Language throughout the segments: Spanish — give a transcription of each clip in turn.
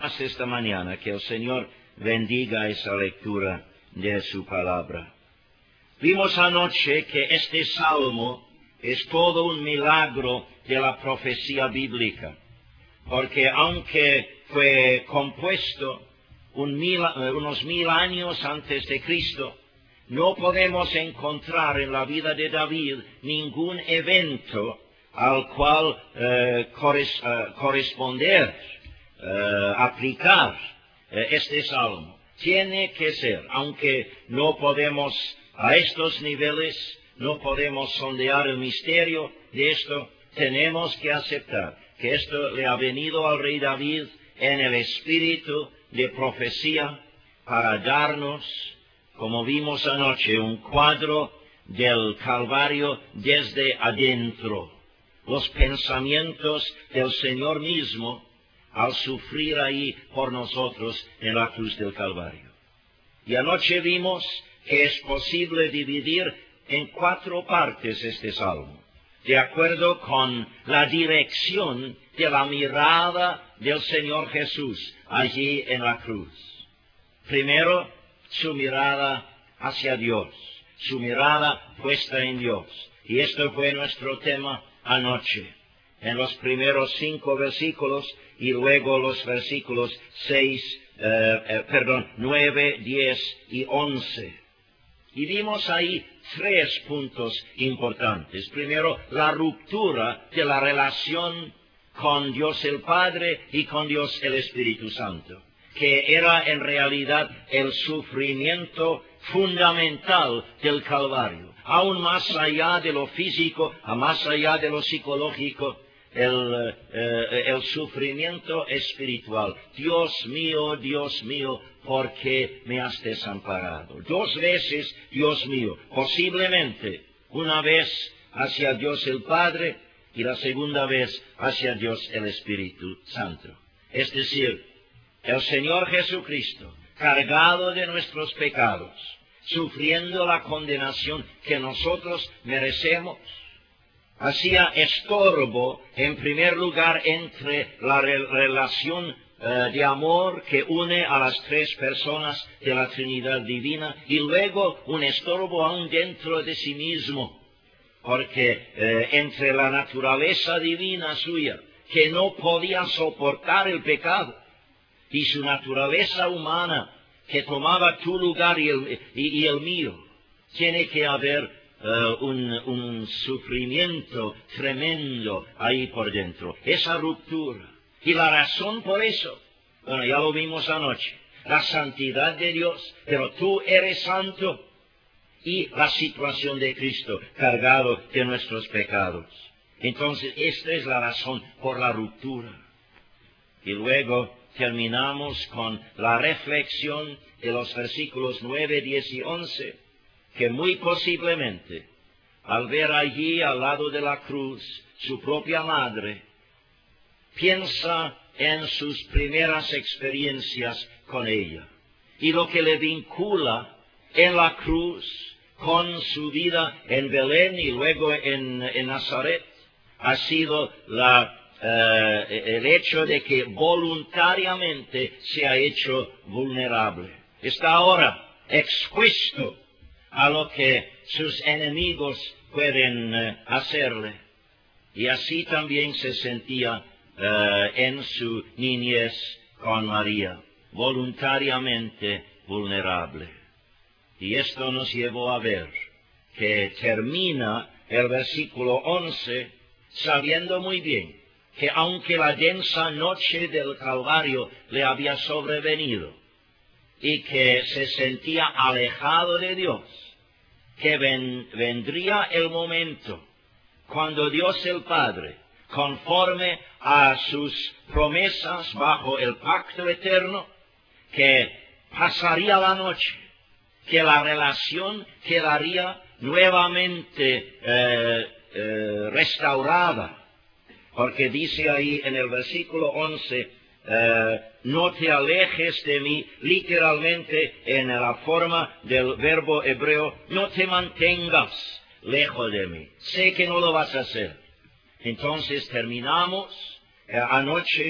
más esta mañana. Que el Señor bendiga esa lectura de su palabra. Vimos anoche que este salmo es todo un milagro de la profecía bíblica, porque aunque fue compuesto unos 1000 años antes de Cristo, no podemos encontrar en la vida de David ningún evento al cual corresponder, aplicar este salmo. Tiene que ser, aunque no podemos a estos niveles, no podemos sondear el misterio de esto, tenemos que aceptar que esto le ha venido al rey David en el espíritu de profecía para darnos, como vimos anoche, un cuadro del Calvario desde adentro, los pensamientos del Señor mismo al sufrir ahí por nosotros en la cruz del Calvario. Y anoche vimos que es posible dividir en 4 partes este salmo, de acuerdo con la dirección de la mirada del Señor Jesús allí en la cruz. Primero, su mirada hacia Dios, su mirada puesta en Dios. Y esto fue nuestro tema anoche, en los primeros 5 versículos y luego los versículos 9, 10 y 11. Y vimos ahí 3 puntos importantes. Primero, la ruptura de la relación con Dios el Padre y con Dios el Espíritu Santo, que era en realidad el sufrimiento fundamental del Calvario. Aún más allá de lo físico, más allá de lo psicológico, el sufrimiento espiritual. Dios mío, ¿por qué me has desamparado? 2 veces, Dios mío, posiblemente una vez hacia Dios el Padre y la segunda vez hacia Dios el Espíritu Santo. Es decir, el Señor Jesucristo, cargado de nuestros pecados, sufriendo la condenación que nosotros merecemos, hacía estorbo, en primer lugar, entre la relación de amor que une a las 3 personas de la Trinidad Divina, y luego un estorbo aún dentro de sí mismo, porque entre la naturaleza divina suya, que no podía soportar el pecado, y su naturaleza humana, que tomaba tu lugar y el mío, tiene que haber un sufrimiento tremendo ahí por dentro, esa ruptura. Y la razón por eso, bueno, ya lo vimos anoche, la santidad de Dios, pero tú eres santo, y la situación de Cristo cargado de nuestros pecados. Entonces, esta es la razón por la ruptura. Y luego terminamos con la reflexión de los versículos 9, 10 y 11, que muy posiblemente, al ver allí al lado de la cruz su propia madre, piensa en sus primeras experiencias con ella, y lo que le vincula en la cruz con su vida en Belén y luego en Nazaret ha sido el hecho de que voluntariamente se ha hecho vulnerable. Está ahora expuesto a lo que sus enemigos pueden hacerle. Y así también se sentía en su niñez con María, voluntariamente vulnerable. Y esto nos llevó a ver que termina el versículo 11 sabiendo muy bien que aunque la densa noche del Calvario le había sobrevenido y que se sentía alejado de Dios, que vendría el momento cuando Dios el Padre, conforme a sus promesas bajo el pacto eterno, que pasaría la noche, que la relación quedaría nuevamente restaurada, porque dice ahí en el versículo 11, no te alejes de mí, literalmente en la forma del verbo hebreo, no te mantengas lejos de mí, sé que no lo vas a hacer. Entonces terminamos anoche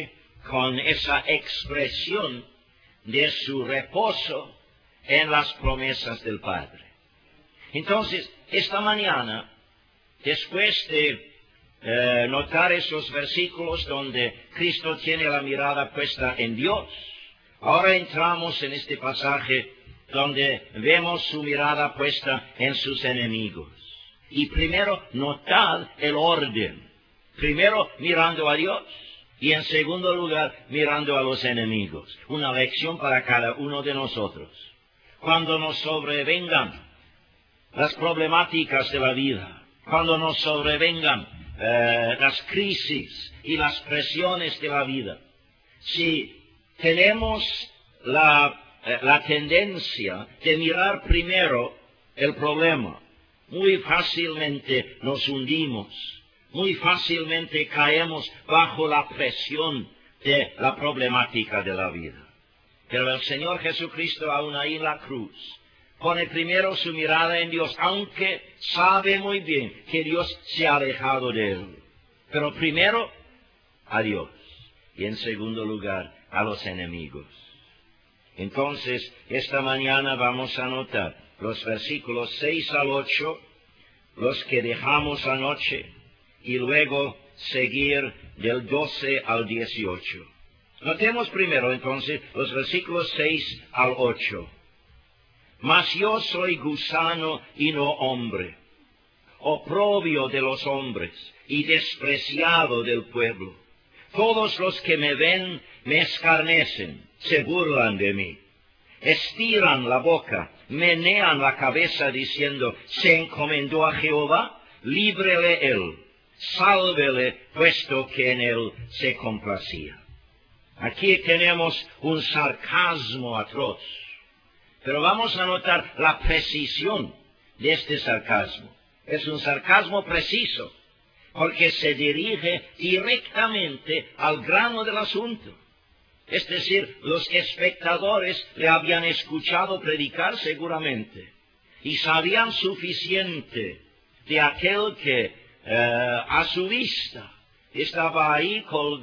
con esa expresión de su reposo en las promesas del Padre. Entonces, esta mañana, después de notar esos versículos donde Cristo tiene la mirada puesta en Dios, ahora entramos en este pasaje donde vemos su mirada puesta en sus enemigos. Y primero, notad el orden. Primero, mirando a Dios. Y en segundo lugar, mirando a los enemigos. Una lección para cada uno de nosotros. Cuando nos sobrevengan las problemáticas de la vida, cuando nos sobrevengan las crisis y las presiones de la vida, si tenemos la tendencia de mirar primero el problema, muy fácilmente nos hundimos. Muy fácilmente caemos bajo la presión de la problemática de la vida. Pero el Señor Jesucristo, aún ahí en la cruz, pone primero su mirada en Dios, aunque sabe muy bien que Dios se ha alejado de él. Pero primero a Dios y en segundo lugar a los enemigos. Entonces, esta mañana vamos a notar los versículos 6 al 8, los que dejamos anoche, y luego seguir del 12 al 18. Notemos primero entonces los versículos 6 al 8. Mas yo soy gusano y no hombre, oprobio de los hombres y despreciado del pueblo. Todos los que me ven me escarnecen, se burlan de mí. Estiran la boca, menean la cabeza diciendo, ¿se encomendó a Jehová? Líbrele él. Sálvele, puesto que en él se complacía. Aquí tenemos un sarcasmo atroz, pero vamos a notar la precisión de este sarcasmo. Es un sarcasmo preciso, porque se dirige directamente al grano del asunto. Es decir, los espectadores le habían escuchado predicar seguramente, y sabían suficiente de aquel que a su vista estaba ahí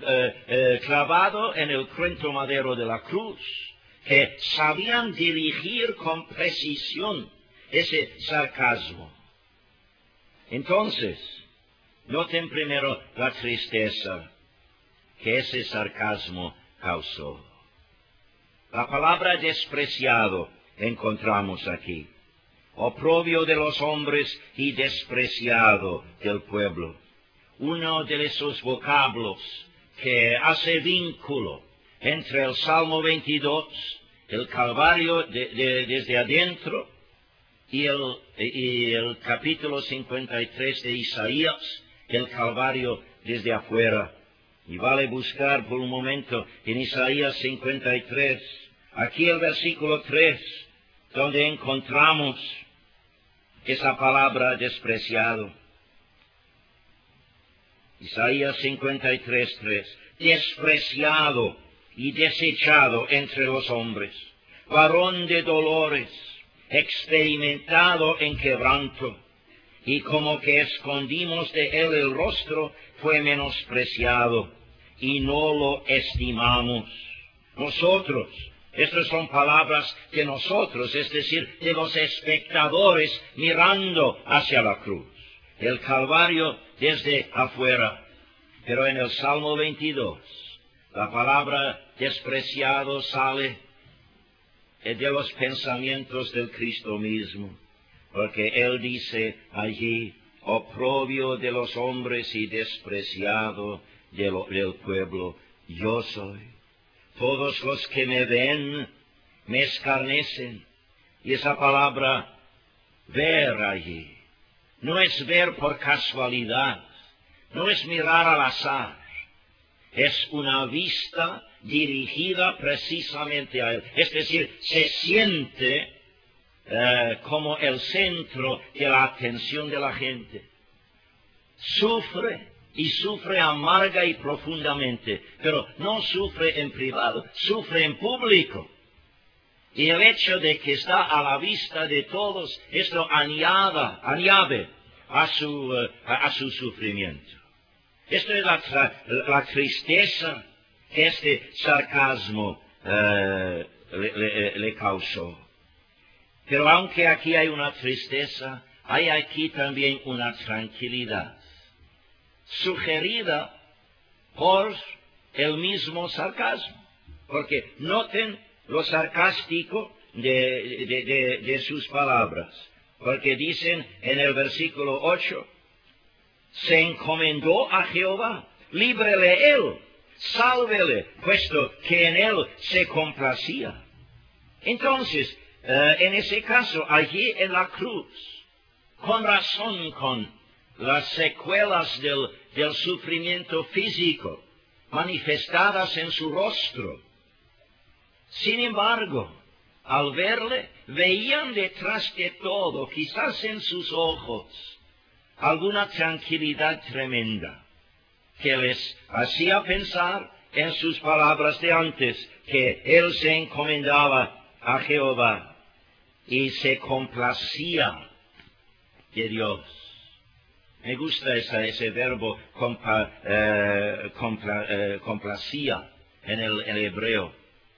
clavado en el cruento madero de la cruz, que sabían dirigir con precisión ese sarcasmo. Entonces, noten primero la tristeza que ese sarcasmo causó. La palabra despreciado encontramos aquí. Oprobio de los hombres y despreciado del pueblo. Uno de esos vocablos que hace vínculo entre el Salmo 22, el Calvario desde adentro, y el capítulo 53 de Isaías, el Calvario desde afuera. Y vale buscar por un momento en Isaías 53, aquí el versículo 3, donde encontramos esa palabra despreciado. Isaías 53, 3. Despreciado y desechado entre los hombres, varón de dolores, experimentado en quebranto, y como que escondimos de él el rostro, fue menospreciado, y no lo estimamos. Nosotros, estas son palabras de nosotros, es decir, de los espectadores mirando hacia la cruz. El Calvario desde afuera. Pero en el Salmo 22, la palabra despreciado sale de los pensamientos del Cristo mismo, porque Él dice allí, oprobio de los hombres y despreciado del pueblo, yo soy. Todos los que me ven me escarnecen. Y esa palabra ver allí no es ver por casualidad, no es mirar al azar, es una vista dirigida precisamente a Él. Es decir, se siente como el centro de la atención de la gente. Sufre, y sufre amarga y profundamente, pero no sufre en privado, sufre en público. Y el hecho de que está a la vista de todos, esto añade a su sufrimiento. Esto es la tristeza que este sarcasmo le causó. Pero aunque aquí hay una tristeza, hay aquí también una tranquilidad, sugerida por el mismo sarcasmo. Porque noten lo sarcástico de sus palabras. Porque dicen en el versículo 8, se encomendó a Jehová, líbrele él, sálvele, puesto que en él se complacía. Entonces, en ese caso, allí en la cruz, con razón, con las secuelas del sufrimiento físico manifestadas en su rostro, sin embargo, al verle, veían detrás de todo, quizás en sus ojos, alguna tranquilidad tremenda, que les hacía pensar en sus palabras de antes, que él se encomendaba a Jehová y se complacía de Dios. Me gusta ese verbo complacía en el hebreo.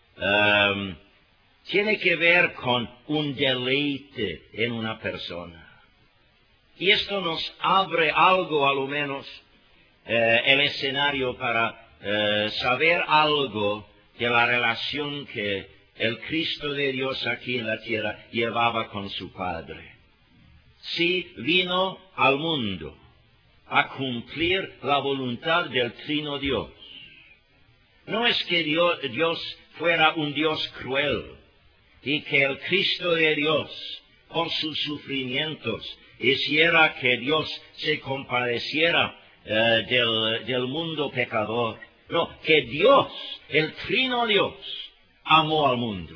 Tiene que ver con un deleite en una persona. Y esto nos abre algo, a lo menos, el escenario para saber algo de la relación que el Cristo de Dios aquí en la tierra llevaba con su Padre. Sí, vino al mundo a cumplir la voluntad del Trino Dios. No es que Dios fuera un Dios cruel y que el Cristo de Dios, con sus sufrimientos, hiciera que Dios se compadeciera del mundo pecador. No, que Dios, el Trino Dios, amó al mundo.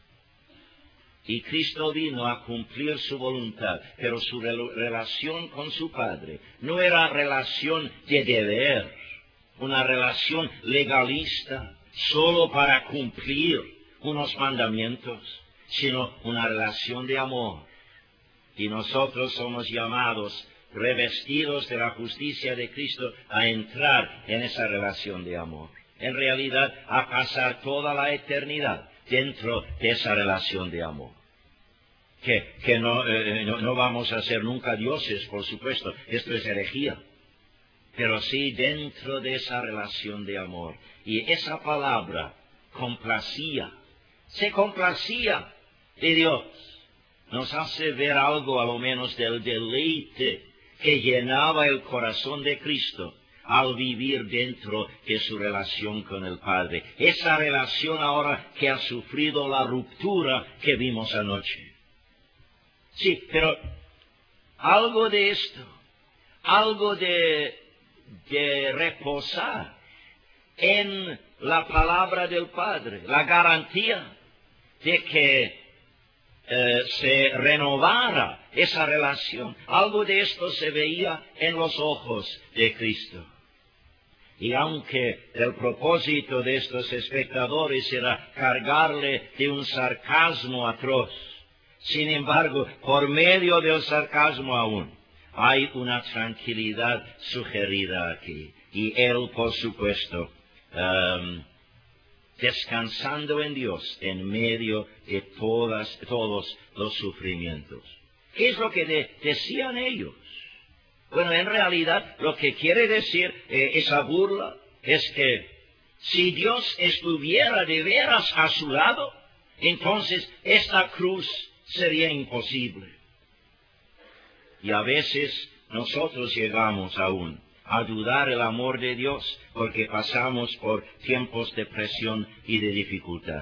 Y Cristo vino a cumplir su voluntad, pero su relación con su Padre no era relación de deber, una relación legalista, solo para cumplir unos mandamientos, sino una relación de amor. Y nosotros somos llamados, revestidos de la justicia de Cristo, a entrar en esa relación de amor. En realidad, a pasar toda la eternidad dentro de esa relación de amor. Que no vamos a ser nunca dioses, por supuesto, esto es herejía. Pero sí dentro de esa relación de amor. Y esa palabra, complacía, se complacía de Dios. Nos hace ver algo, a lo menos, del deleite que llenaba el corazón de Cristo al vivir dentro de su relación con el Padre. Esa relación ahora que ha sufrido la ruptura que vimos anoche. Sí, pero algo de esto, algo de reposar en la palabra del Padre, la garantía de que se renovara esa relación. Algo de esto se veía en los ojos de Cristo. Y aunque el propósito de estos espectadores era cargarle de un sarcasmo atroz, sin embargo, por medio del sarcasmo aún, hay una tranquilidad sugerida aquí. Y él, por supuesto, descansando en Dios en medio de todos los sufrimientos. ¿Qué es lo que decían ellos? Bueno, en realidad lo que quiere decir esa burla es que si Dios estuviera de veras a su lado, entonces esta cruz sería imposible. Y a veces nosotros llegamos aún a dudar el amor de Dios porque pasamos por tiempos de presión y de dificultad.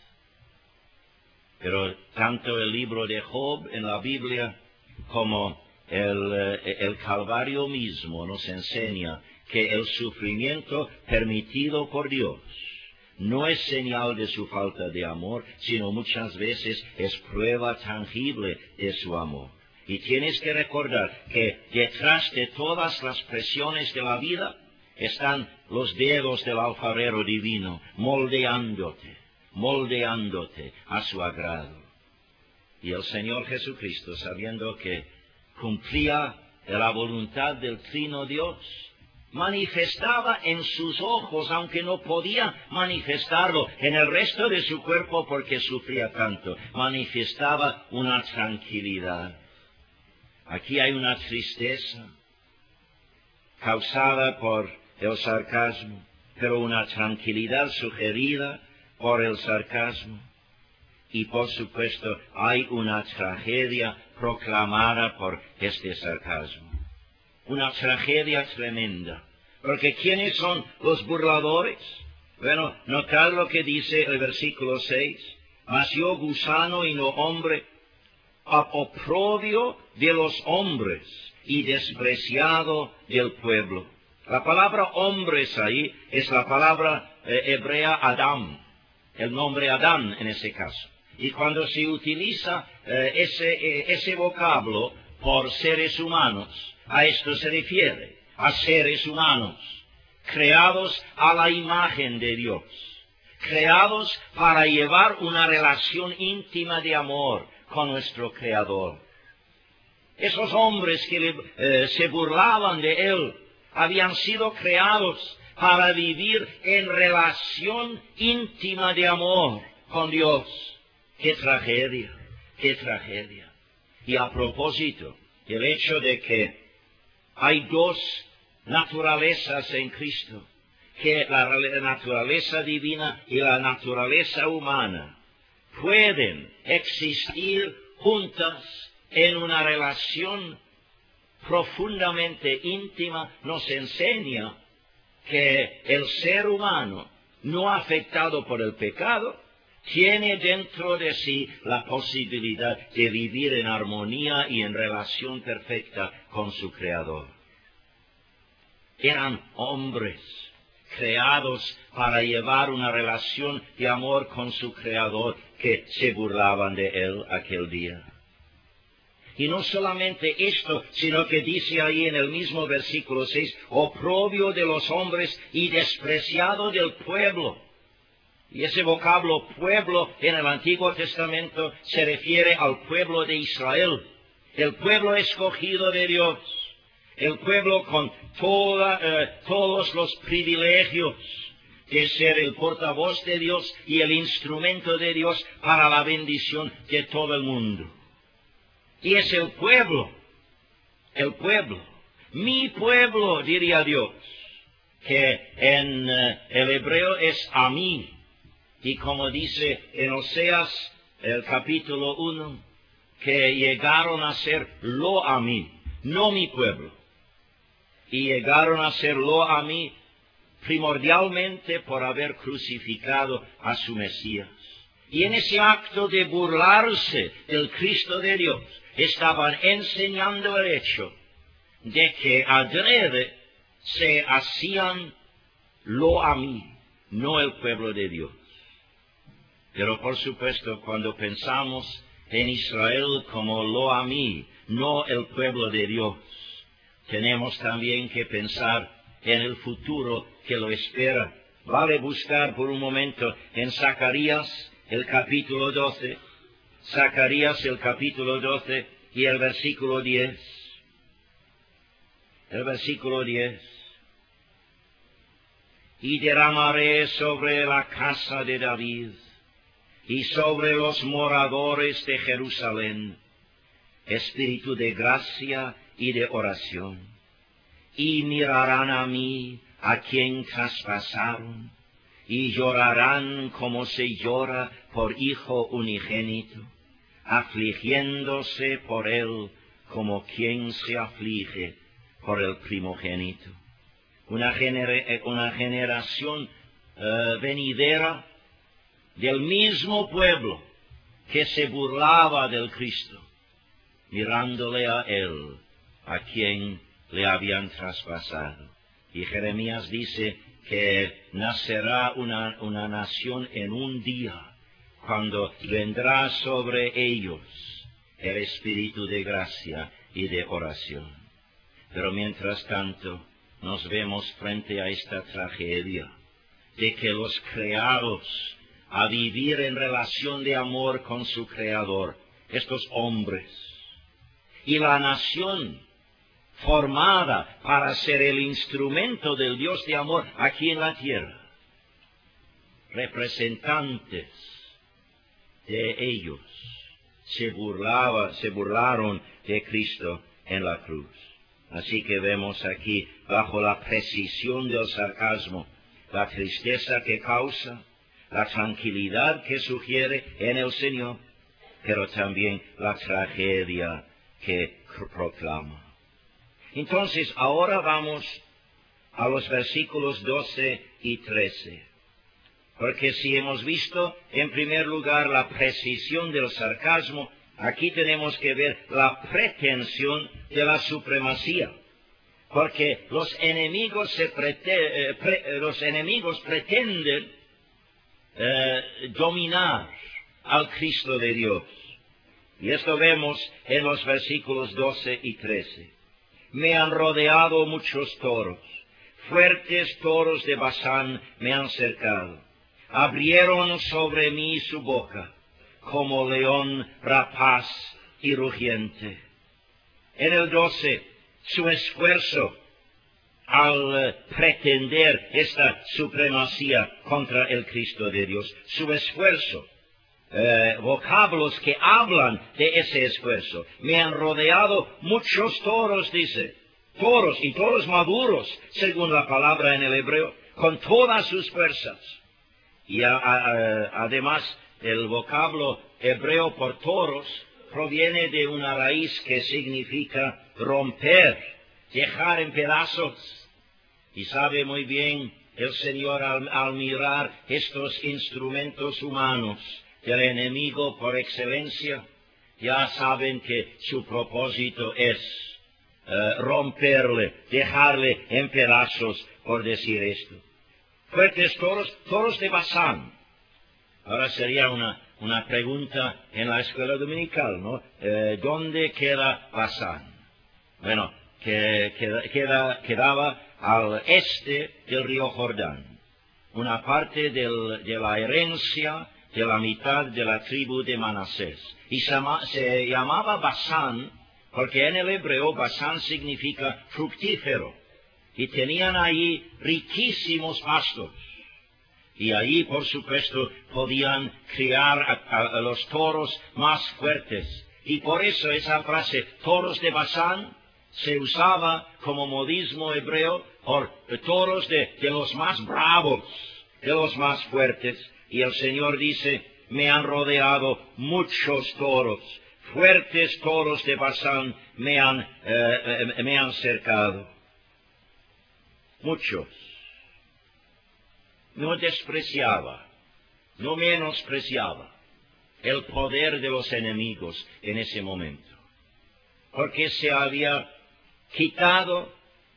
Pero tanto el libro de Job en la Biblia como el Calvario mismo nos enseña que el sufrimiento permitido por Dios no es señal de su falta de amor, sino muchas veces es prueba tangible de su amor. Y tienes que recordar que detrás de todas las presiones de la vida están los dedos del alfarero divino, moldeándote a su agrado. Y el Señor Jesucristo, sabiendo que cumplía la voluntad del Trino Dios, manifestaba en sus ojos, aunque no podía manifestarlo en el resto de su cuerpo porque sufría tanto, manifestaba una tranquilidad. Aquí hay una tristeza causada por el sarcasmo, pero una tranquilidad sugerida por el sarcasmo. Y por supuesto hay una tragedia proclamada por este sarcasmo. Una tragedia tremenda. Porque ¿quiénes son los burladores? Bueno, notad lo que dice el versículo 6. Mas yo gusano y no hombre, oprobio de los hombres y despreciado del pueblo. La palabra hombres ahí es la palabra hebrea Adam, el nombre Adán en ese caso. Y cuando se utiliza ese vocablo por seres humanos, a esto se refiere, a seres humanos, creados a la imagen de Dios, creados para llevar una relación íntima de amor con nuestro Creador. Esos hombres que se burlaban de Él habían sido creados para vivir en relación íntima de amor con Dios. ¡Qué tragedia! ¡Qué tragedia! Y a propósito, el hecho de que hay dos naturalezas en Cristo, que la naturaleza divina y la naturaleza humana pueden existir juntas en una relación profundamente íntima, nos enseña que el ser humano, no afectado por el pecado, tiene dentro de sí la posibilidad de vivir en armonía y en relación perfecta con su Creador. Eran hombres creados para llevar una relación de amor con su Creador, que se burlaban de Él aquel día. Y no solamente esto, sino que dice ahí en el mismo versículo 6, oprobio de los hombres y despreciado del pueblo. Y ese vocablo pueblo en el Antiguo Testamento se refiere al pueblo de Israel, el pueblo escogido de Dios, el pueblo con todos los privilegios de ser el portavoz de Dios y el instrumento de Dios para la bendición de todo el mundo. Y es el pueblo, mi pueblo, diría Dios, que en el hebreo es Amí. Y como dice en Oseas, el capítulo 1, que llegaron a ser lo Amí, no mi pueblo. Y llegaron a ser lo Amí primordialmente por haber crucificado a su Mesías. Y en ese acto de burlarse del Cristo de Dios, estaban enseñando el hecho de que adrede se hacían lo Amí, no el pueblo de Dios. Pero por supuesto, cuando pensamos en Israel como lo Amí, no el pueblo de Dios, tenemos también que pensar en el futuro que lo espera. Vale buscar por un momento en Zacarías el capítulo 12, Zacarías el capítulo 12 y el versículo 10. El versículo 10. Y derramaré sobre la casa de David y sobre los moradores de Jerusalén espíritu de gracia y de oración. Y mirarán a mí, a quien traspasaron, y llorarán como se llora por hijo unigénito, afligiéndose por él como quien se aflige por el primogénito. Una generación venidera del mismo pueblo que se burlaba del Cristo, mirándole a él, a quien le habían traspasado. Y Jeremías dice que nacerá una nación en un día, cuando vendrá sobre ellos el espíritu de gracia y de oración. Pero mientras tanto, nos vemos frente a esta tragedia de que los creados a vivir en relación de amor con su Creador, estos hombres, y la nación formada para ser el instrumento del Dios de amor aquí en la tierra. Representantes de ellos se burlaron de Cristo en la cruz. Así que vemos aquí, bajo la precisión del sarcasmo, la tristeza que causa, la tranquilidad que sugiere en el Señor, pero también la tragedia que proclama. Entonces, ahora vamos a los versículos 12 y 13. Porque si hemos visto, en primer lugar, la precisión del sarcasmo, aquí tenemos que ver la pretensión de la supremacía. Porque los enemigos pretenden dominar al Cristo de Dios. Y esto vemos en los versículos 12 y 13. Me han rodeado muchos toros, fuertes toros de Basán me han cercado. Abrieron sobre mí su boca, como león rapaz y rugiente. En el 12, su esfuerzo al pretender esta supremacía contra el Cristo de Dios, su esfuerzo, vocablos que hablan de ese esfuerzo. Me han rodeado muchos toros, dice, toros y toros maduros, según la palabra en el hebreo, con todas sus fuerzas. Y además, el vocablo hebreo por toros proviene de una raíz que significa romper, dejar en pedazos. Y sabe muy bien el Señor al mirar estos instrumentos humanos del enemigo por excelencia, ya saben que su propósito es romperle, dejarle en pedazos, por decir esto. Fuertes toros, toros de Basán. Ahora sería una pregunta en la escuela dominical, ¿no? ¿Dónde queda Basán? Bueno, quedaba al este del río Jordán, una parte de la herencia de la mitad de la tribu de Manasés. Y se llamaba Basán porque en el hebreo Basán significa fructífero. Y tenían ahí riquísimos pastos. Y ahí, por supuesto, podían criar a los toros más fuertes. Y por eso esa frase, toros de Basán, se usaba como modismo hebreo por toros de los más bravos, de los más fuertes. Y el Señor dice, me han rodeado muchos toros, fuertes toros de Basán me han cercado. Muchos. No despreciaba, no menospreciaba el poder de los enemigos en ese momento, porque se había quitado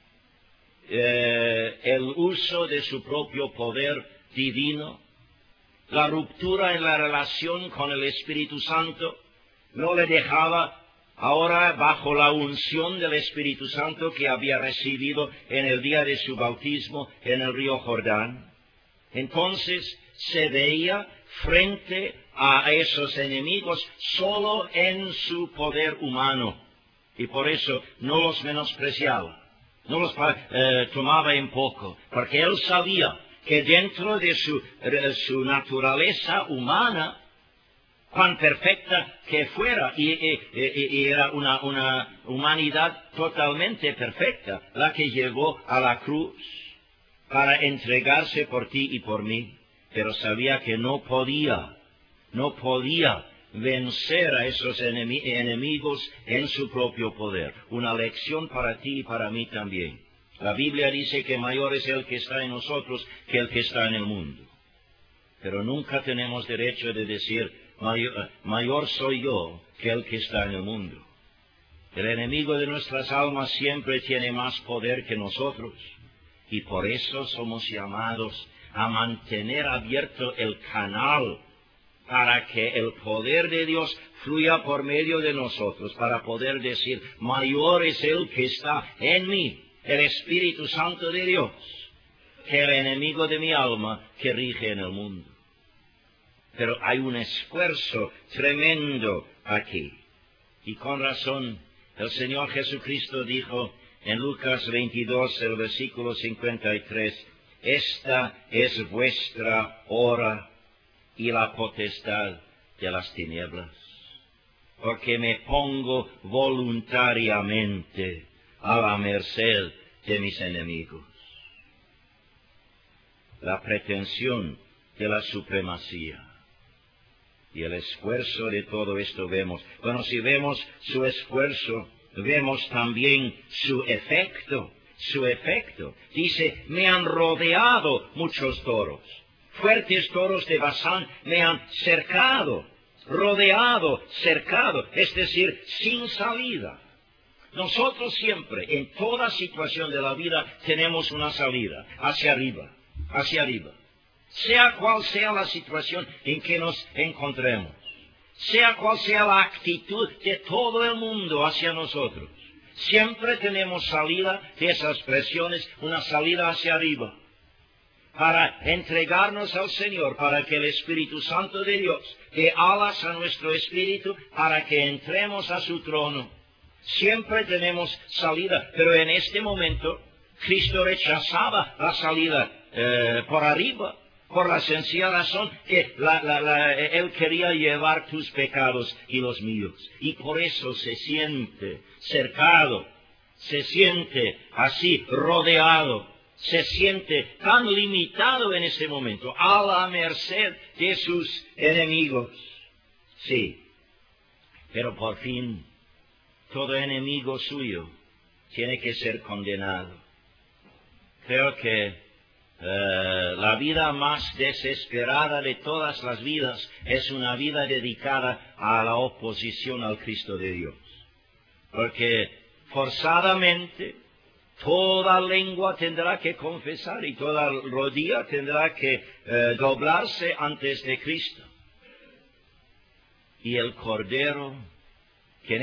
el uso de su propio poder divino. La ruptura en la relación con el Espíritu Santo no le dejaba ahora bajo la unción del Espíritu Santo que había recibido en el día de su bautismo en el río Jordán. Entonces se veía frente a esos enemigos solo en su poder humano, y por eso no los menospreciaba, no los tomaba en poco, porque él sabía que dentro de su naturaleza humana, cuán perfecta que fuera, y era una humanidad totalmente perfecta, la que llegó a la cruz para entregarse por ti y por mí, pero sabía que no podía vencer a esos enemigos en su propio poder. Una lección para ti y para mí también. La Biblia dice que mayor es el que está en nosotros que el que está en el mundo. Pero nunca tenemos derecho de decir, mayor soy yo que el que está en el mundo. El enemigo de nuestras almas siempre tiene más poder que nosotros. Y por eso somos llamados a mantener abierto el canal para que el poder de Dios fluya por medio de nosotros, para poder decir, mayor es el que está en mí, el Espíritu Santo de Dios, que el enemigo de mi alma que rige en el mundo. Pero hay un esfuerzo tremendo aquí. Y con razón, el Señor Jesucristo dijo en Lucas 22, el versículo 53, esta es vuestra hora y la potestad de las tinieblas, porque me pongo voluntariamente a la merced de mis enemigos. La pretensión de la supremacía y el esfuerzo de todo esto vemos. Bueno, si vemos su esfuerzo, vemos también su efecto. Su efecto. Dice, me han rodeado muchos toros. Fuertes toros de Basán me han cercado, rodeado, cercado, es decir, sin salida. Nosotros siempre, en toda situación de la vida, tenemos una salida, hacia arriba, hacia arriba. Sea cual sea la situación en que nos encontremos, sea cual sea la actitud de todo el mundo hacia nosotros, siempre tenemos salida de esas presiones, una salida hacia arriba, para entregarnos al Señor, para que el Espíritu Santo de Dios dé alas a nuestro espíritu, para que entremos a su trono. Siempre tenemos salida, pero en este momento Cristo rechazaba la salida por arriba, por la sencilla razón que Él quería llevar tus pecados y los míos. Y por eso se siente cercado, se siente así rodeado, se siente tan limitado en este momento, a la merced de sus enemigos. Sí, pero por fin todo enemigo suyo tiene que ser condenado. Creo que la vida más desesperada de todas las vidas es una vida dedicada a la oposición al Cristo de Dios. Porque forzadamente toda lengua tendrá que confesar y toda rodilla tendrá que doblarse antes de Cristo. Y el Cordero, que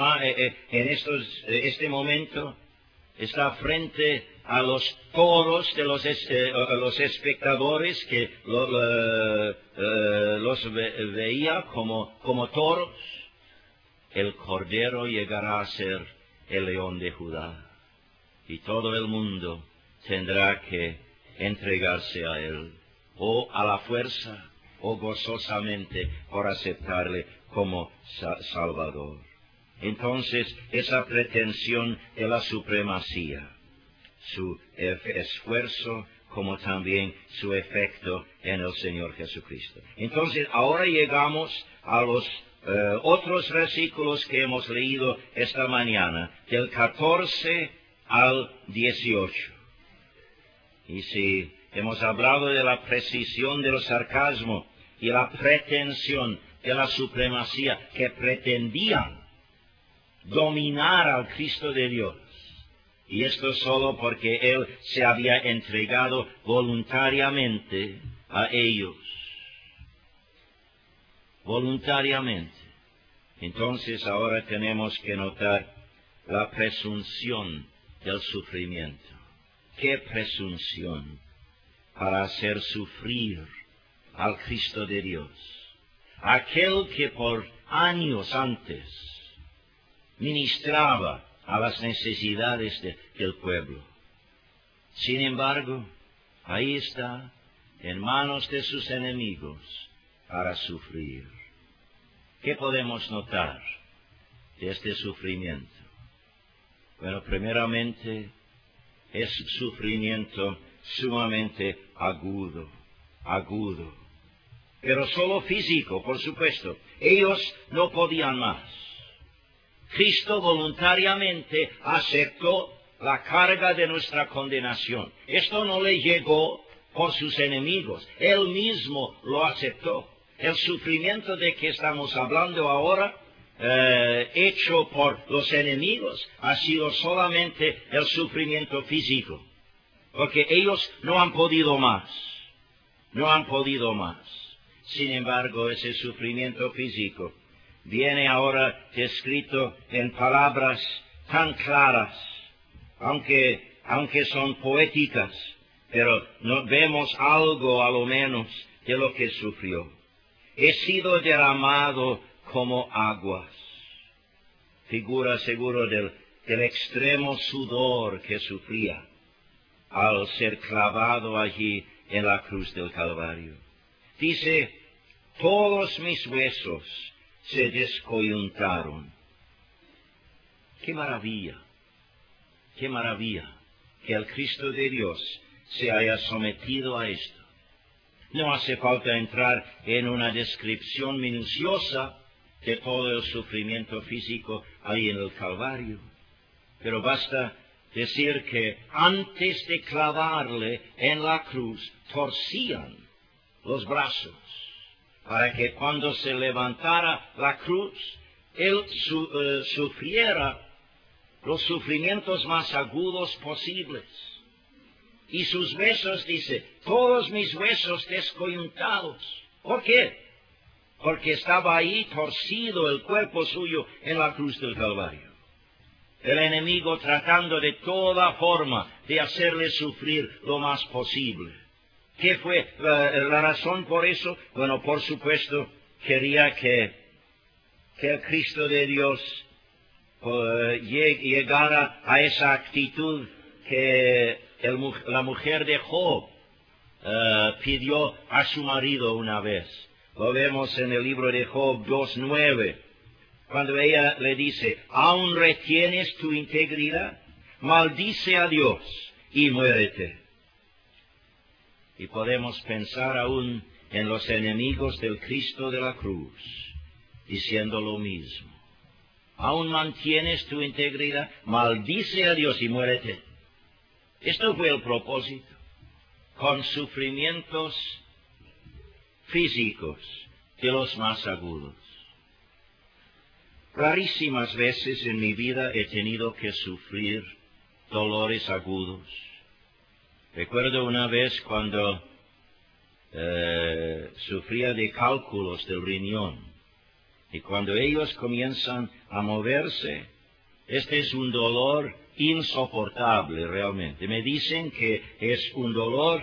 este momento está frente a los toros de los espectadores que los veía como toros, el Cordero llegará a ser el León de Judá. Y todo el mundo tendrá que entregarse a Él, o a la fuerza, o gozosamente por aceptarle como Salvador. Entonces, esa pretensión de la supremacía, su esfuerzo, como también su efecto en el Señor Jesucristo. Entonces, ahora llegamos a los otros versículos que hemos leído esta mañana, del 14 al 18. Y si hemos hablado de la precisión del sarcasmo y la pretensión de la supremacía que pretendían dominar al Cristo de Dios, y esto solo porque Él se había entregado voluntariamente a ellos. Voluntariamente. Entonces ahora tenemos que notar la presunción del sufrimiento. ¿Qué presunción para hacer sufrir al Cristo de Dios? Aquel que por años antes ministraba a las necesidades del pueblo. Sin embargo, ahí está, en manos de sus enemigos, para sufrir. ¿Qué podemos notar de este sufrimiento? Bueno, primeramente, es sufrimiento sumamente agudo, pero solo físico, por supuesto. Ellos no podían más. Cristo voluntariamente aceptó la carga de nuestra condenación. Esto no le llegó por sus enemigos. Él mismo lo aceptó. El sufrimiento de que estamos hablando ahora, hecho por los enemigos, ha sido solamente el sufrimiento físico. Porque ellos no han podido más. No han podido más. Sin embargo, ese sufrimiento físico viene ahora descrito en palabras tan claras, aunque son poéticas, pero no vemos algo a lo menos de lo que sufrió. He sido derramado como aguas. Figura seguro del del extremo sudor que sufría al ser clavado allí en la cruz del Calvario. Dice, todos mis huesos se descoyuntaron. ¡Qué maravilla! ¡Qué maravilla que el Cristo de Dios se haya sometido a esto! No hace falta entrar en una descripción minuciosa de todo el sufrimiento físico ahí en el Calvario, pero basta decir que antes de clavarle en la cruz torcían los brazos para que cuando se levantara la cruz él sufriera los sufrimientos más agudos posibles. Y sus huesos, dice, todos mis huesos descoyuntados. ¿Por qué? Porque estaba ahí torcido el cuerpo suyo en la cruz del Calvario. El enemigo tratando de toda forma de hacerle sufrir lo más posible. ¿Qué fue la razón por eso? Bueno, por supuesto, quería que el Cristo de Dios llegara a esa actitud que la mujer de Job pidió a su marido una vez. Lo vemos en el libro de Job 2:9, cuando ella le dice, ¿aún retienes tu integridad? Maldice a Dios y muérete. Y podemos pensar aún en los enemigos del Cristo de la cruz, diciendo lo mismo. ¿Aún mantienes tu integridad? Maldice a Dios y muérete. Esto fue el propósito, con sufrimientos físicos de los más agudos. Rarísimas veces en mi vida he tenido que sufrir dolores agudos. Recuerdo una vez cuando sufría de cálculos del riñón, y cuando ellos comienzan a moverse, este es un dolor insoportable realmente. Me dicen que es un dolor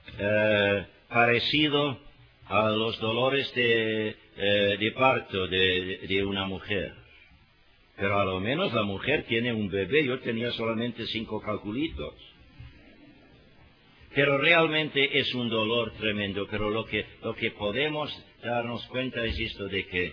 parecido a los dolores de parto de una mujer. Pero a lo menos la mujer tiene un bebé, yo tenía solamente 5 calculitos. Pero realmente es un dolor tremendo, pero lo que podemos darnos cuenta es esto de que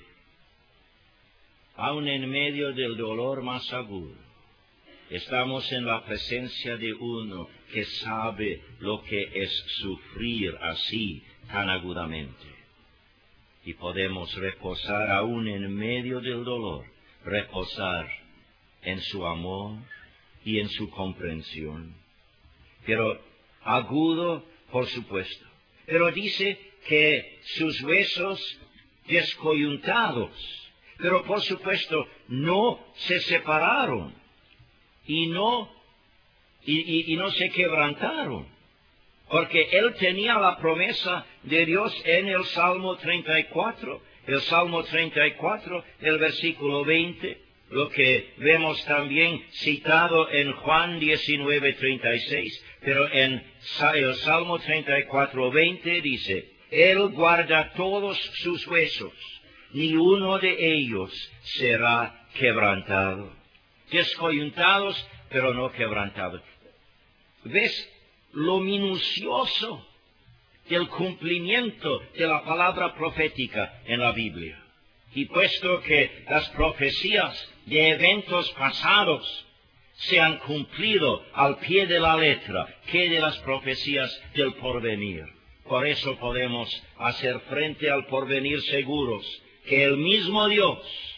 aun en medio del dolor más agudo, estamos en la presencia de uno que sabe lo que es sufrir así tan agudamente. Y podemos reposar aún en medio del dolor, reposar en su amor y en su comprensión. Pero agudo, por supuesto. Pero dice que sus huesos descoyuntados, pero por supuesto no se separaron y no se quebrantaron, porque él tenía la promesa de Dios en el Salmo 34, el versículo 20, lo que vemos también citado en Juan 19:36, pero en el Salmo 34:20 dice, Él guarda todos sus huesos, ni uno de ellos será quebrantado. Descoyuntados, pero no quebrantados. ¿Ves lo minucioso del cumplimiento de la palabra profética en la Biblia? Y puesto que las profecías de eventos pasados se han cumplido al pie de la letra, que de las profecías del porvenir. Por eso podemos hacer frente al porvenir seguros que el mismo Dios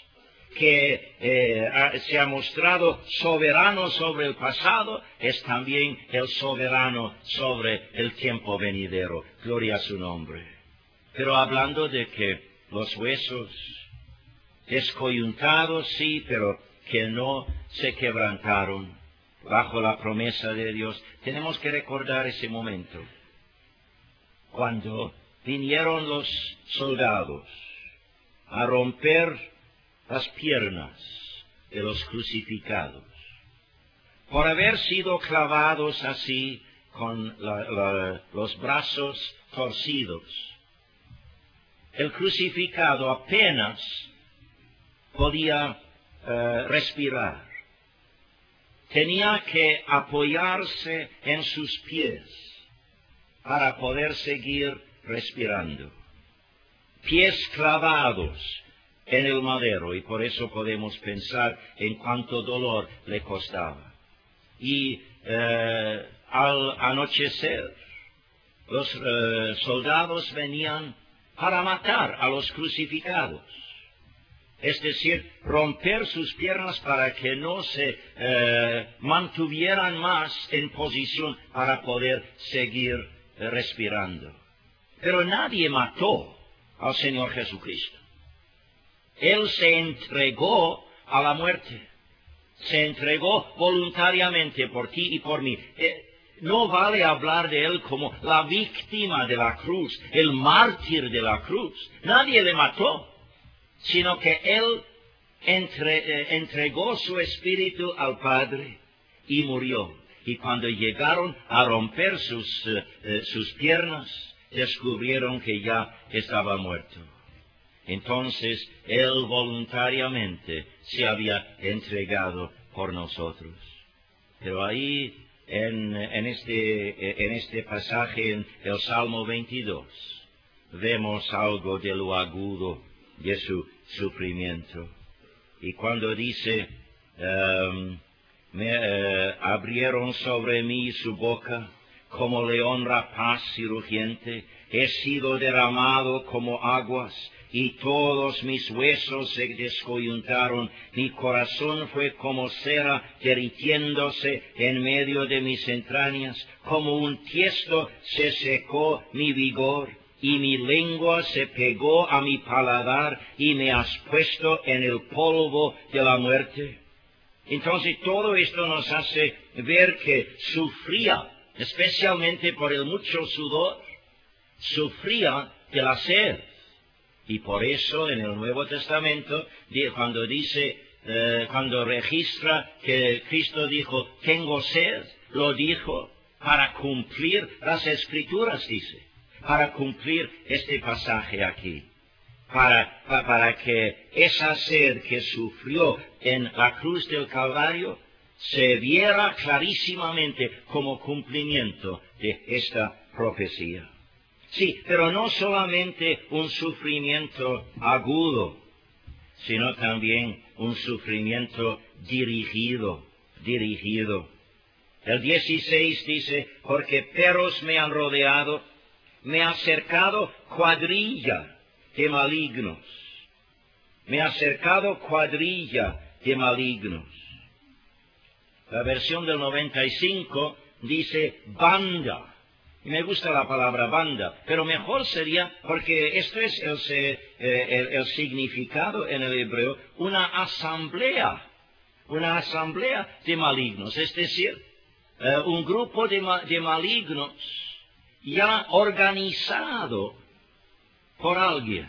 que se ha mostrado soberano sobre el pasado, es también el soberano sobre el tiempo venidero. Gloria a su nombre. Pero hablando de que los huesos descoyuntados, sí, pero que no se quebrantaron bajo la promesa de Dios, tenemos que recordar ese momento, cuando vinieron los soldados a romper las piernas de los crucificados, por haber sido clavados así con los brazos torcidos. El crucificado apenas podía respirar. tenía que apoyarse en sus pies para poder seguir respirando. Pies clavados en el madero, y por eso podemos pensar en cuánto dolor le costaba. Y al anochecer, los soldados venían para matar a los crucificados. Es decir, romper sus piernas para que no se mantuvieran más en posición para poder seguir respirando. Pero nadie mató al Señor Jesucristo. Él se entregó a la muerte. Se entregó voluntariamente por ti y por mí. No vale hablar de Él como la víctima de la cruz, el mártir de la cruz. Nadie le mató, sino que Él entregó su espíritu al Padre y murió. Y cuando llegaron a romper sus piernas, descubrieron que ya estaba muerto. Entonces, Él voluntariamente se había entregado por nosotros. Pero ahí, en este pasaje, en el Salmo 22, vemos algo de lo agudo de su sufrimiento. Y cuando dice, abrieron sobre mí su boca como león rapaz y rugiente, he sido derramado como aguas, y todos mis huesos se descoyuntaron, mi corazón fue como cera derritiéndose en medio de mis entrañas, como un tiesto se secó mi vigor, y mi lengua se pegó a mi paladar, y me has puesto en el polvo de la muerte. Entonces todo esto nos hace ver que sufría, especialmente por el mucho sudor, sufría de la sed. Y por eso en el Nuevo Testamento, cuando registra que Cristo dijo, tengo sed, lo dijo para cumplir las Escrituras, dice, para cumplir este pasaje aquí, para que esa sed que sufrió en la cruz del Calvario se viera clarísimamente como cumplimiento de esta profecía. Sí, pero no solamente un sufrimiento agudo, sino también un sufrimiento dirigido. El 16 dice, porque perros me han rodeado, me ha cercado cuadrilla de malignos. Me ha cercado cuadrilla de malignos. La versión del 95 dice banda. Me gusta la palabra banda, pero mejor sería, porque esto es el significado en el hebreo, una asamblea de malignos, es decir, un grupo de malignos ya organizado por alguien.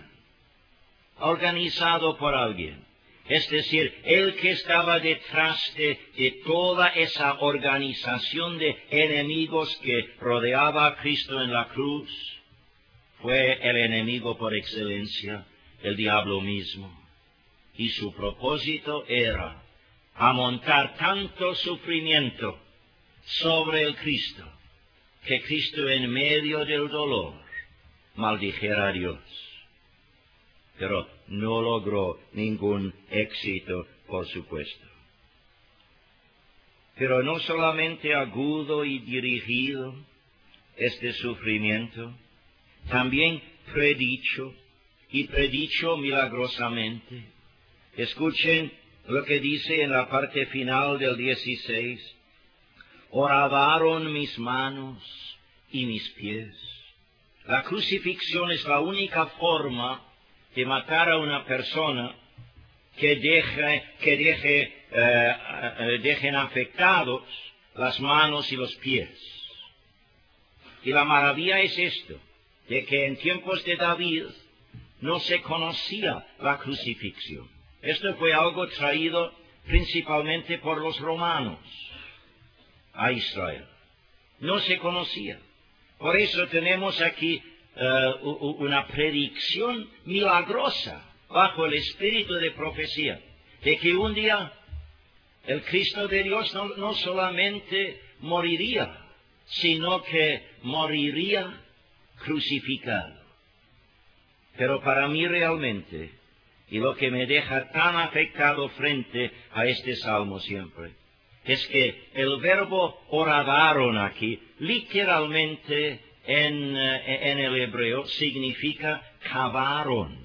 Es decir, el que estaba detrás de toda esa organización de enemigos que rodeaba a Cristo en la cruz, fue el enemigo por excelencia, el diablo mismo. Y su propósito era amontar tanto sufrimiento sobre el Cristo, que Cristo en medio del dolor maldijera a Dios. Pero no logró ningún éxito, por supuesto. Pero no solamente agudo y dirigido este sufrimiento, también predicho milagrosamente. Escuchen lo que dice en la parte final del 16. Horadaron mis manos y mis pies. La crucifixión es la única forma de matar a una persona que dejen afectados las manos y los pies. Y la maravilla es esto, de que en tiempos de David no se conocía la crucifixión. Esto fue algo traído principalmente por los romanos a Israel. No se conocía. Por eso tenemos aquí una predicción milagrosa bajo el espíritu de profecía, de que un día El Cristo de Dios no solamente moriría, sino que moriría crucificado. Pero para mí realmente, y lo que me deja tan afectado frente a este salmo siempre, es que el verbo horadaron aquí, literalmente en el hebreo, significa cavaron.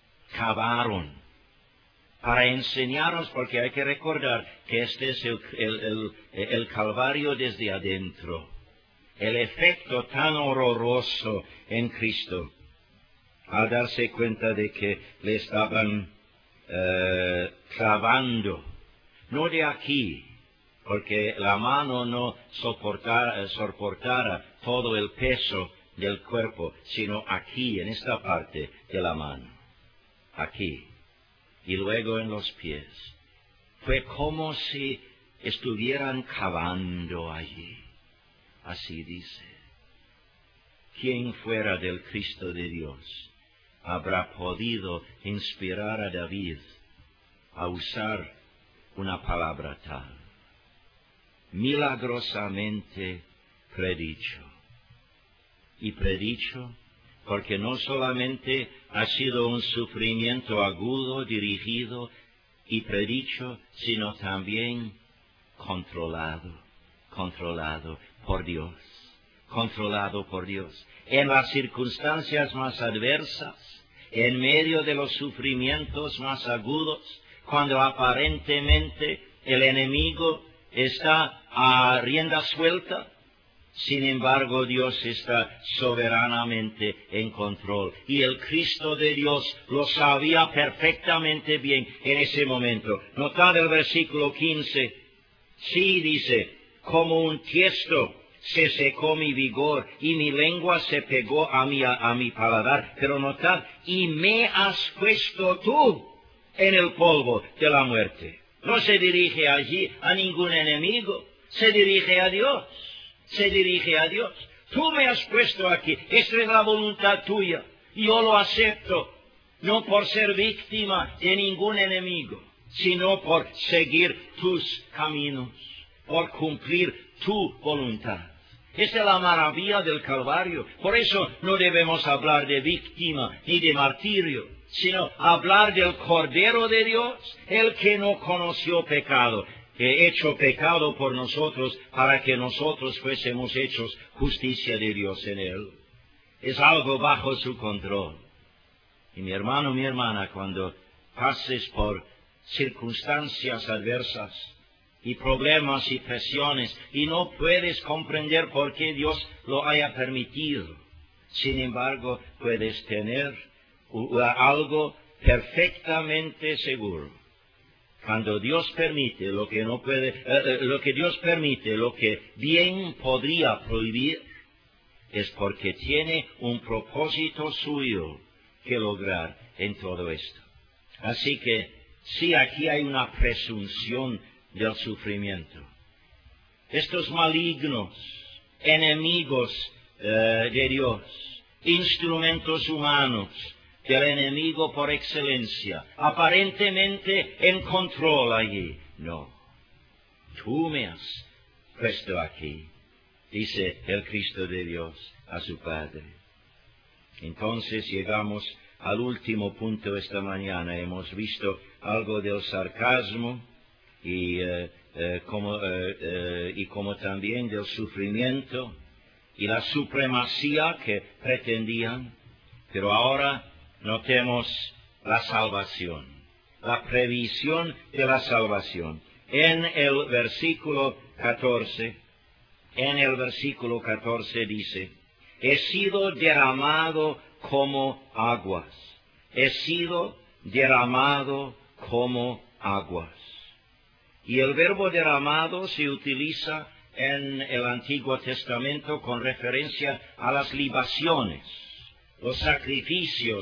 Para enseñaros, porque hay que recordar que este es el Calvario desde adentro. El efecto tan horroroso en Cristo, al darse cuenta de que le estaban clavando, no de aquí, porque la mano no soportara todo el peso del cuerpo, sino aquí, en esta parte de la mano, aquí, y luego en los pies. Fue como si estuvieran cavando allí. Así dice. ¿Quién fuera del Cristo de Dios habrá podido inspirar a David a usar una palabra tal? Milagrosamente predicho. Y predicho porque no solamente ha sido un sufrimiento agudo, dirigido y predicho, sino también controlado por Dios. Controlado por Dios. En las circunstancias más adversas, en medio de los sufrimientos más agudos, cuando aparentemente el enemigo está a rienda suelta, sin embargo Dios está soberanamente en control. Y el Cristo de Dios lo sabía perfectamente bien en ese momento. Notad el versículo 15. Sí, dice, como un tiesto se secó mi vigor y mi lengua se pegó a mi paladar. Pero notad, y me has puesto tú en el polvo de la muerte. No se dirige allí a ningún enemigo, se dirige a Dios. Se dirige a Dios. Tú me has puesto aquí, esta es la voluntad tuya, yo lo acepto, no por ser víctima de ningún enemigo, sino por seguir tus caminos, por cumplir tu voluntad. Esta es la maravilla del Calvario. Por eso no debemos hablar de víctima ni de martirio, sino hablar del Cordero de Dios, el que no conoció pecado, que hecho pecado por nosotros para que nosotros fuésemos hechos justicia de Dios en él. Es algo bajo su control. Y mi hermano, mi hermana, cuando pases por circunstancias adversas y problemas y presiones y no puedes comprender por qué Dios lo haya permitido, sin embargo puedes tener algo perfectamente seguro. Cuando Dios permite lo que no puede, lo que Dios permite, lo que bien podría prohibir, es porque tiene un propósito suyo que lograr en todo esto. Así que, sí, aquí hay una presunción del sufrimiento. Estos malignos, enemigos de Dios, instrumentos humanos del enemigo por excelencia, aparentemente en control allí. No, tú me has puesto aquí, dice el Cristo de Dios a su Padre. Entonces llegamos al último punto esta mañana. Hemos visto algo del sarcasmo y como también del sufrimiento y la supremacía que pretendían, pero ahora notemos la salvación, la previsión de la salvación. En el versículo 14 dice, he sido derramado como aguas, he sido derramado como aguas. Y el verbo derramado se utiliza en el Antiguo Testamento con referencia a las libaciones, los sacrificios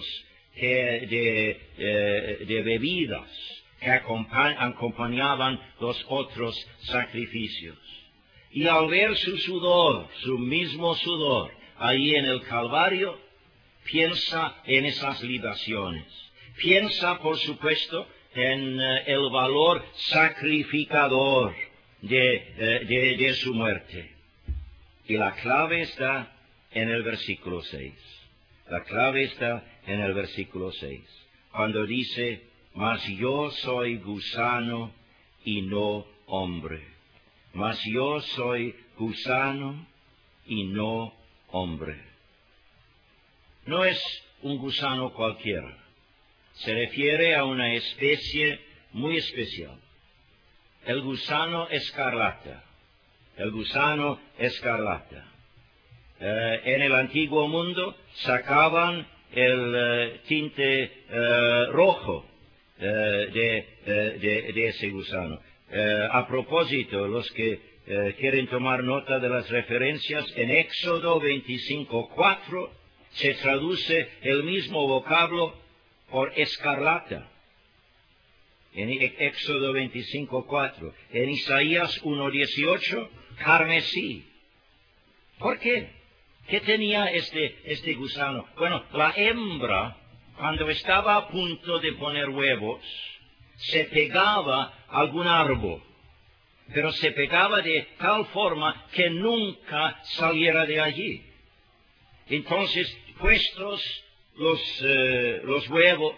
de bebidas que acompañaban los otros sacrificios. Y al ver su sudor, su mismo sudor, ahí en el Calvario, piensa en esas libaciones. Piensa, por supuesto, en el valor sacrificador de su muerte. Y la clave está en el versículo 6. La clave está en el versículo 6. Cuando dice, mas yo soy gusano y no hombre. Mas yo soy gusano y no hombre. No es un gusano cualquiera. Se refiere a una especie muy especial. El gusano escarlata. El gusano escarlata. En el antiguo mundo sacaban el tinte rojo de ese gusano. A propósito, los que quieren tomar nota de las referencias, en Éxodo 25:4 se traduce el mismo vocablo por escarlata. En Éxodo 25:4. En Isaías 1:18, carmesí. ¿Por qué? ¿Qué tenía este gusano? Bueno, la hembra, cuando estaba a punto de poner huevos, se pegaba a algún árbol, pero se pegaba de tal forma que nunca saliera de allí. Entonces, puestos los huevos,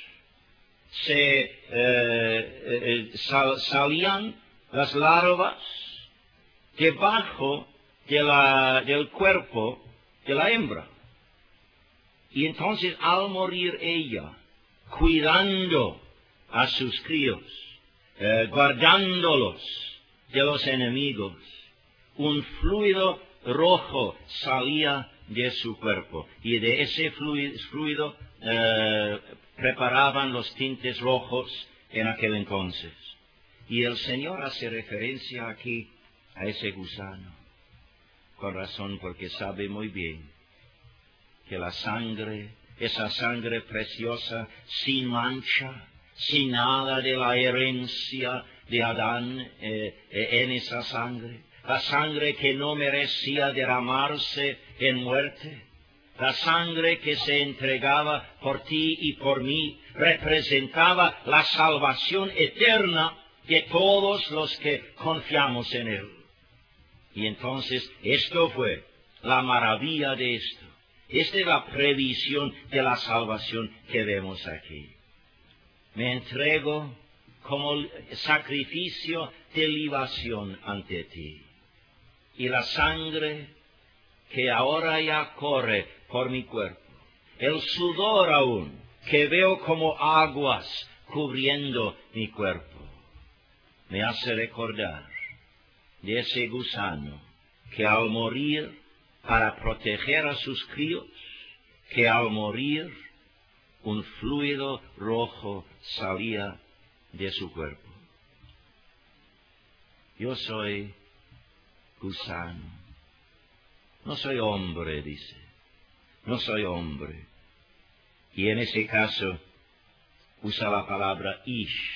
salían las larvas debajo del cuerpo de la hembra. Y entonces, al morir ella, cuidando a sus críos, guardándolos de los enemigos, un fluido rojo salía de su cuerpo, y de ese fluido preparaban los tintes rojos en aquel entonces. Y el Señor hace referencia aquí a ese gusano, con razón, porque sabe muy bien que la sangre, esa sangre preciosa, sin mancha, sin nada de la herencia de Adán en esa sangre, la sangre que no merecía derramarse en muerte, la sangre que se entregaba por ti y por mí, representaba la salvación eterna de todos los que confiamos en Él. Y entonces esto fue la maravilla de esto. Esta es la previsión de la salvación que vemos aquí. Me entrego como sacrificio de libación ante ti. Y la sangre que ahora ya corre por mi cuerpo, el sudor aún, que veo como aguas cubriendo mi cuerpo, me hace recordar de ese gusano que al morir para proteger a sus críos, que al morir un fluido rojo salía de su cuerpo. Yo soy gusano. No soy hombre, dice. No soy hombre. Y en ese caso usa la palabra ish,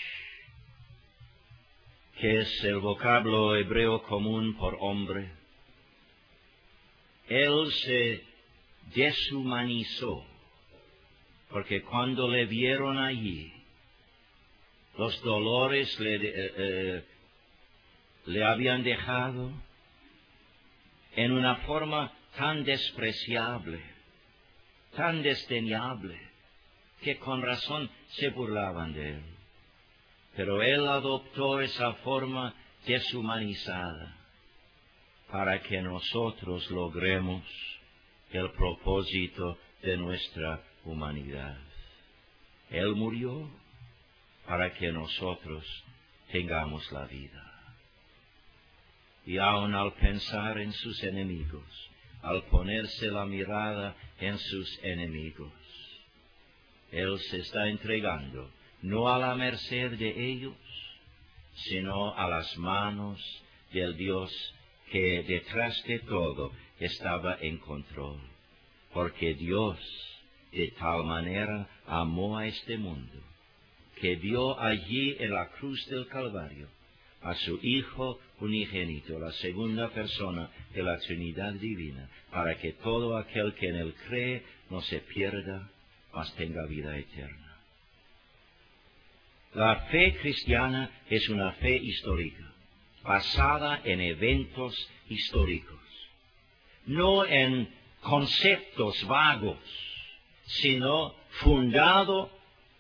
que es el vocablo hebreo común por hombre. Él se deshumanizó, porque cuando le vieron allí, los dolores le habían dejado en una forma tan despreciable, tan desdeñable, que con razón se burlaban de él. Pero él adoptó esa forma deshumanizada para que nosotros logremos el propósito de nuestra humanidad. Él murió para que nosotros tengamos la vida. Y aun al pensar en sus enemigos, al ponerse la mirada en sus enemigos, Él se está entregando no a la merced de ellos, sino a las manos del Dios que detrás de todo estaba en control. Porque Dios de tal manera amó a este mundo, que dio allí en la cruz del Calvario a su Hijo unigénito, la segunda persona de la Trinidad divina, para que todo aquel que en él cree no se pierda, mas tenga vida eterna. La fe cristiana es una fe histórica, basada en eventos históricos, no en conceptos vagos, sino fundado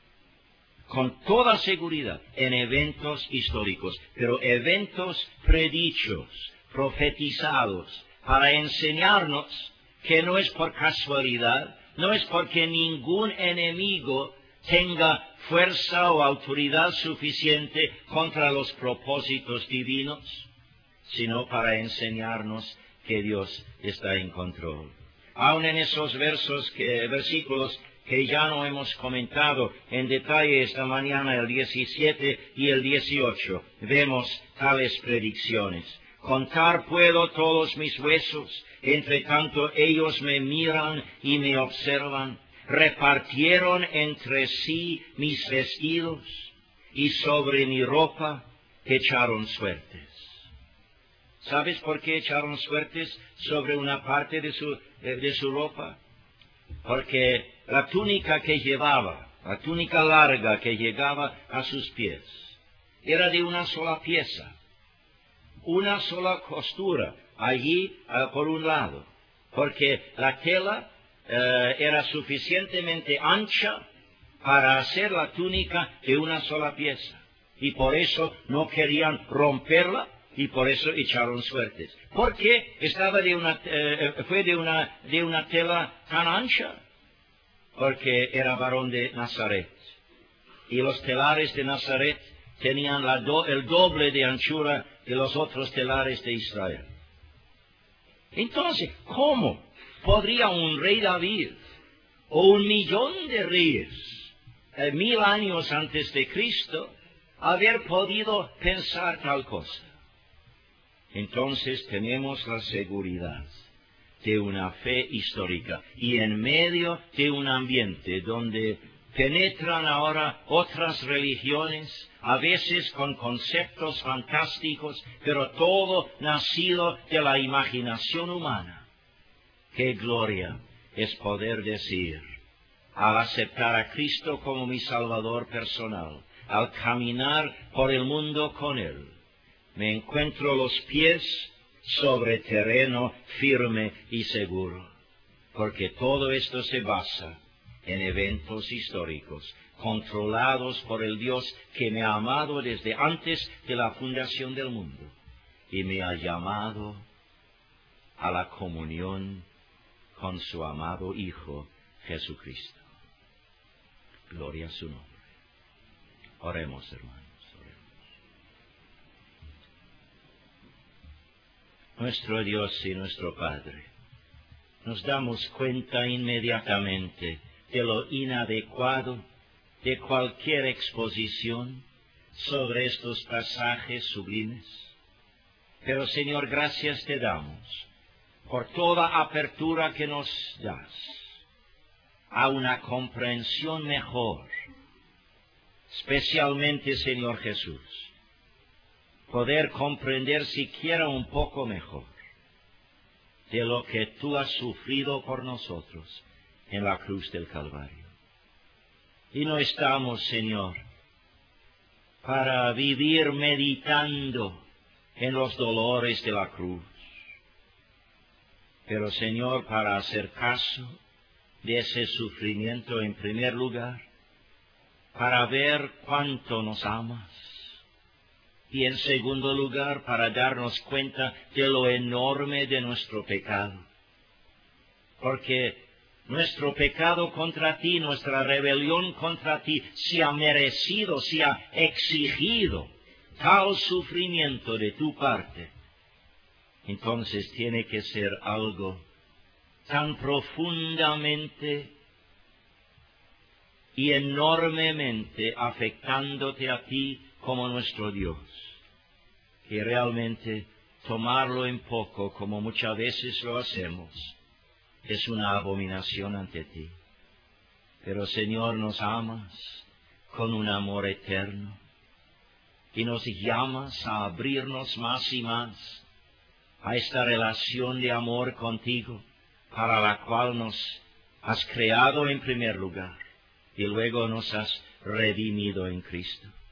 con toda seguridad en eventos históricos, pero eventos predichos, profetizados, para enseñarnos que no es por casualidad, no es porque ningún enemigo tenga fuerza o autoridad suficiente contra los propósitos divinos, sino para enseñarnos que Dios está en control. Aun en esos versículos que ya no hemos comentado en detalle esta mañana, el 17 y el 18, vemos tales predicciones. Contar puedo todos mis huesos, entre tanto ellos me miran y me observan. Repartieron entre sí mis vestidos, y sobre mi ropa echaron suertes. ¿Sabes por qué echaron suertes sobre una parte de su ropa? Porque la túnica que llevaba, la túnica larga que llegaba a sus pies, era de una sola pieza, una sola costura, allí por un lado, porque la tela era suficientemente ancha para hacer la túnica de una sola pieza, y por eso no querían romperla, y por eso echaron suertes. ¿Por qué fue de una tela tan ancha? Porque era varón de Nazaret, y los telares de Nazaret tenían el doble de anchura de los otros telares de Israel. Entonces, ¿cómo podría un rey David o 1,000,000 de reyes 1000 años antes de Cristo haber podido pensar tal cosa? Entonces tenemos la seguridad de una fe histórica, y en medio de un ambiente donde penetran ahora otras religiones, a veces con conceptos fantásticos, pero todo nacido de la imaginación humana. ¡Qué gloria es poder decir, al aceptar a Cristo como mi Salvador personal, al caminar por el mundo con Él, me encuentro los pies sobre terreno firme y seguro, porque todo esto se basa en eventos históricos, controlados por el Dios que me ha amado desde antes de la fundación del mundo, y me ha llamado a la comunión con su amado Hijo Jesucristo. Gloria a su nombre. Oremos, hermanos. Nuestro Dios y nuestro Padre, nos damos cuenta inmediatamente de lo inadecuado de cualquier exposición sobre estos pasajes sublimes. Pero, Señor, gracias te damos por toda apertura que nos das a una comprensión mejor, especialmente, Señor Jesús, poder comprender siquiera un poco mejor de lo que tú has sufrido por nosotros en la cruz del Calvario. Y no estamos, Señor, para vivir meditando en los dolores de la cruz, pero, Señor, para hacer caso de ese sufrimiento en primer lugar, para ver cuánto nos amas, y en segundo lugar, para darnos cuenta de lo enorme de nuestro pecado. Porque nuestro pecado contra ti, nuestra rebelión contra ti, se ha merecido, se ha exigido tal sufrimiento de tu parte. Entonces tiene que ser algo tan profundamente y enormemente afectándote a ti como nuestro Dios, que realmente tomarlo en poco, como muchas veces lo hacemos, es una abominación ante ti. Pero, Señor, nos amas con un amor eterno y nos llamas a abrirnos más y más a esta relación de amor contigo, para la cual nos has creado en primer lugar y luego nos has redimido en Cristo.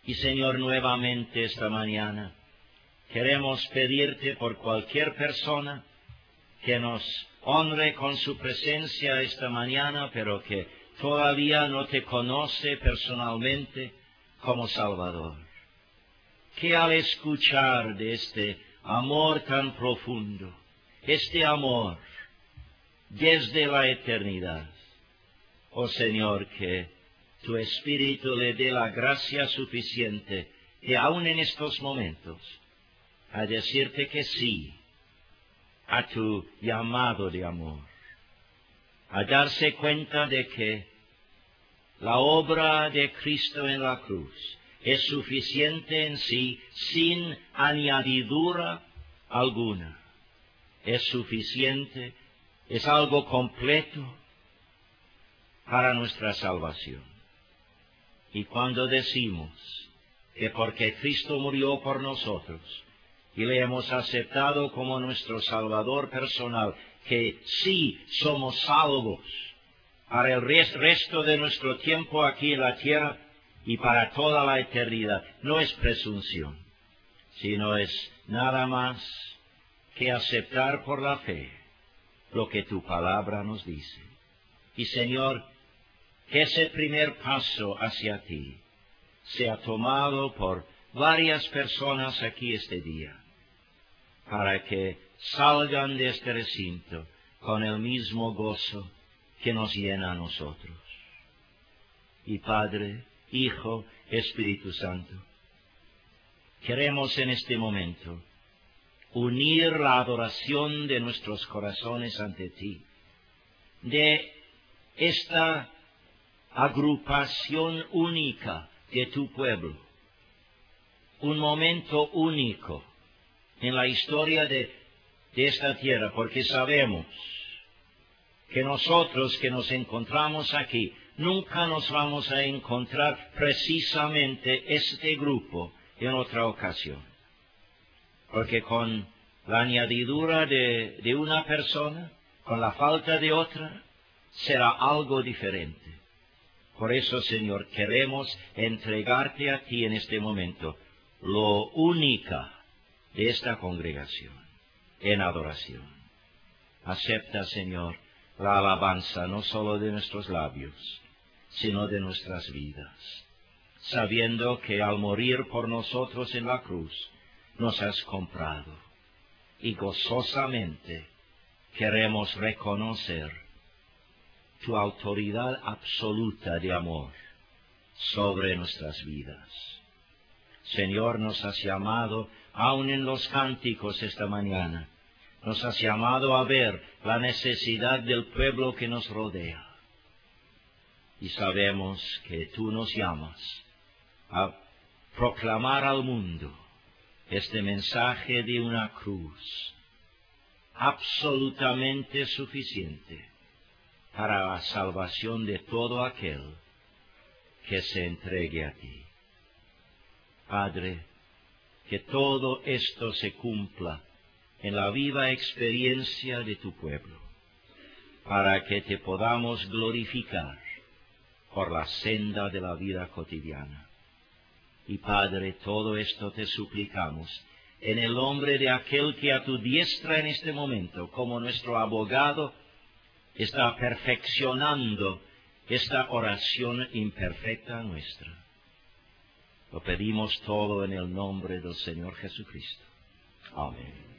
Y Señor, nuevamente esta mañana queremos pedirte por cualquier persona que nos honre con su presencia esta mañana, pero que todavía no te conoce personalmente como Salvador. Que al escuchar de este amor tan profundo, este amor desde la eternidad, oh Señor, que tu Espíritu le dé la gracia suficiente y aún en estos momentos a decirte que sí a tu llamado de amor, a darse cuenta de que la obra de Cristo en la cruz es suficiente en sí, sin añadidura alguna. Es suficiente, es algo completo para nuestra salvación. Y cuando decimos que porque Cristo murió por nosotros y le hemos aceptado como nuestro Salvador personal, que sí somos salvos para el resto de nuestro tiempo aquí en la tierra y para toda la eternidad, no es presunción, sino es nada más que aceptar por la fe lo que tu palabra nos dice. Y Señor, que ese primer paso hacia ti sea tomado por varias personas aquí este día, para que salgan de este recinto con el mismo gozo que nos llena a nosotros. Y Padre, Hijo, Espíritu Santo, queremos en este momento unir la adoración de nuestros corazones ante ti, de esta agrupación única de tu pueblo, un momento único en la historia de esta tierra, porque sabemos que nosotros que nos encontramos aquí, nunca nos vamos a encontrar precisamente este grupo en otra ocasión. Porque con la añadidura de una persona, con la falta de otra, será algo diferente. Por eso, Señor, queremos entregarte a ti en este momento lo única de esta congregación, en adoración. Acepta, Señor, la alabanza no solo de nuestros labios, sino de nuestras vidas, sabiendo que al morir por nosotros en la cruz, nos has comprado, y gozosamente queremos reconocer tu autoridad absoluta de amor sobre nuestras vidas. Señor, nos has llamado, aun en los cánticos esta mañana, nos has llamado a ver la necesidad del pueblo que nos rodea. Y sabemos que tú nos llamas a proclamar al mundo este mensaje de una cruz absolutamente suficiente para la salvación de todo aquel que se entregue a ti. Padre, que todo esto se cumpla en la viva experiencia de tu pueblo, para que te podamos glorificar por la senda de la vida cotidiana. Y Padre, todo esto te suplicamos en el nombre de aquel que a tu diestra en este momento, como nuestro abogado, está perfeccionando esta oración imperfecta nuestra. Lo pedimos todo en el nombre del Señor Jesucristo. Amén.